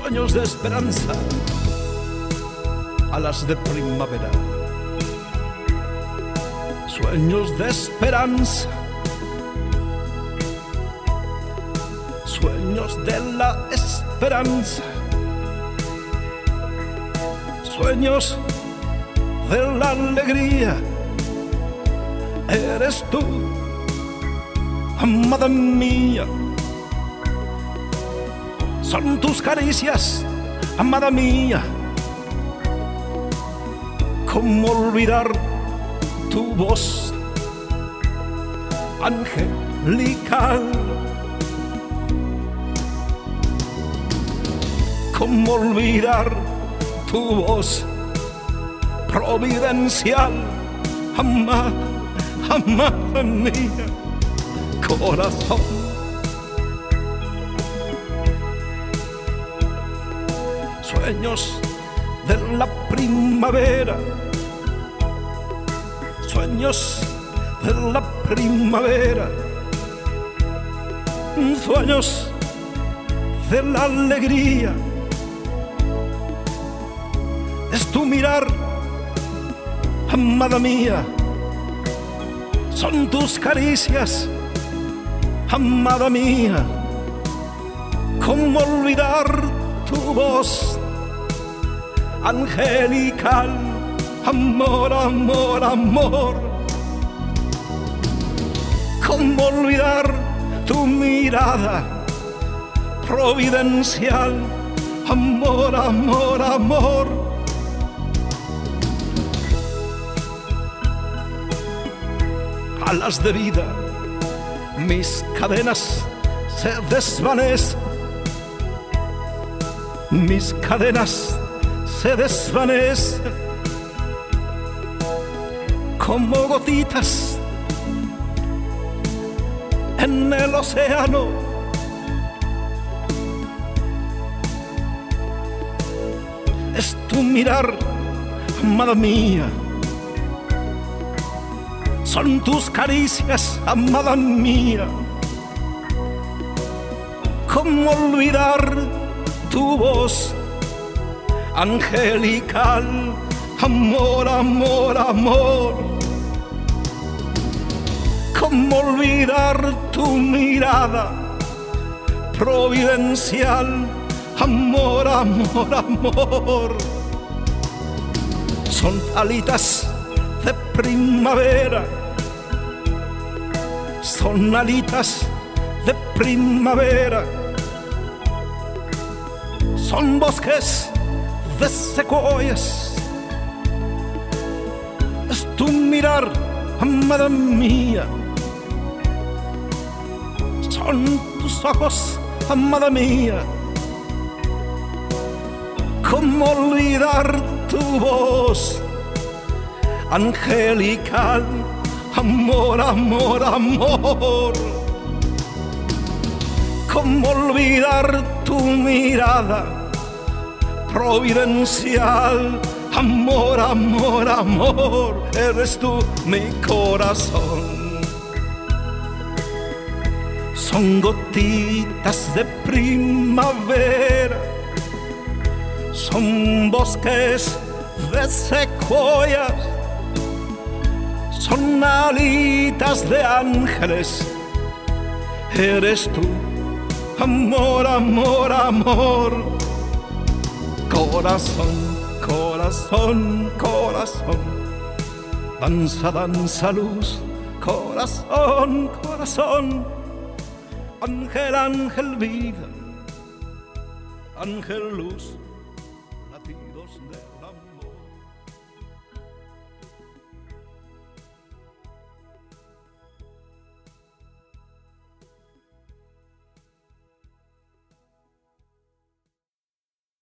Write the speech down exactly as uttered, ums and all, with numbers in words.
sueños de esperanza, alas de primavera, sueños de esperanza, sueños de la esperanza, sueños de la alegría. Eres tú, amada mía. Son tus caricias, amada mía. ¿Cómo olvidar tu voz angelical? ¿Cómo olvidar tu voz providencial, amada, amada mía, corazón? Sueños de la primavera, sueños de la primavera, sueños de la alegría. Es tu mirar, amada mía. Son tus caricias, amada mía. ¿Cómo olvidar tu voz angelical? Amor, amor, amor. ¿Cómo olvidar tu mirada providencial? Amor, amor, amor. Alas de vida, mis cadenas se desvanecen, mis cadenas se desvanecen como gotitas en el océano. Es tu mirar, amada mía. Son tus caricias, amada mía. ¿Cómo olvidar tu voz angelical? Amor, amor, amor. ¿Cómo olvidar tu mirada providencial? Amor, amor, amor. Son alitas de primavera, son alitas de primavera, son bosques de secuoyas. Es tu mirar, amada mía. Son tus ojos, amada mía. ¿Cómo olvidar tu voz angelical? Amor, amor, amor. ¿Cómo olvidar tu mirada providencial? Amor, amor, amor. Eres tú mi corazón. Son gotitas de primavera, son bosques de secuoyas, son alitas de ángeles. Eres tú, amor, amor, amor. Corazón, corazón, corazón. Danza, danza, luz. Corazón, corazón. Ángel, ángel, vida. Ángel, luz. Latidos del amor.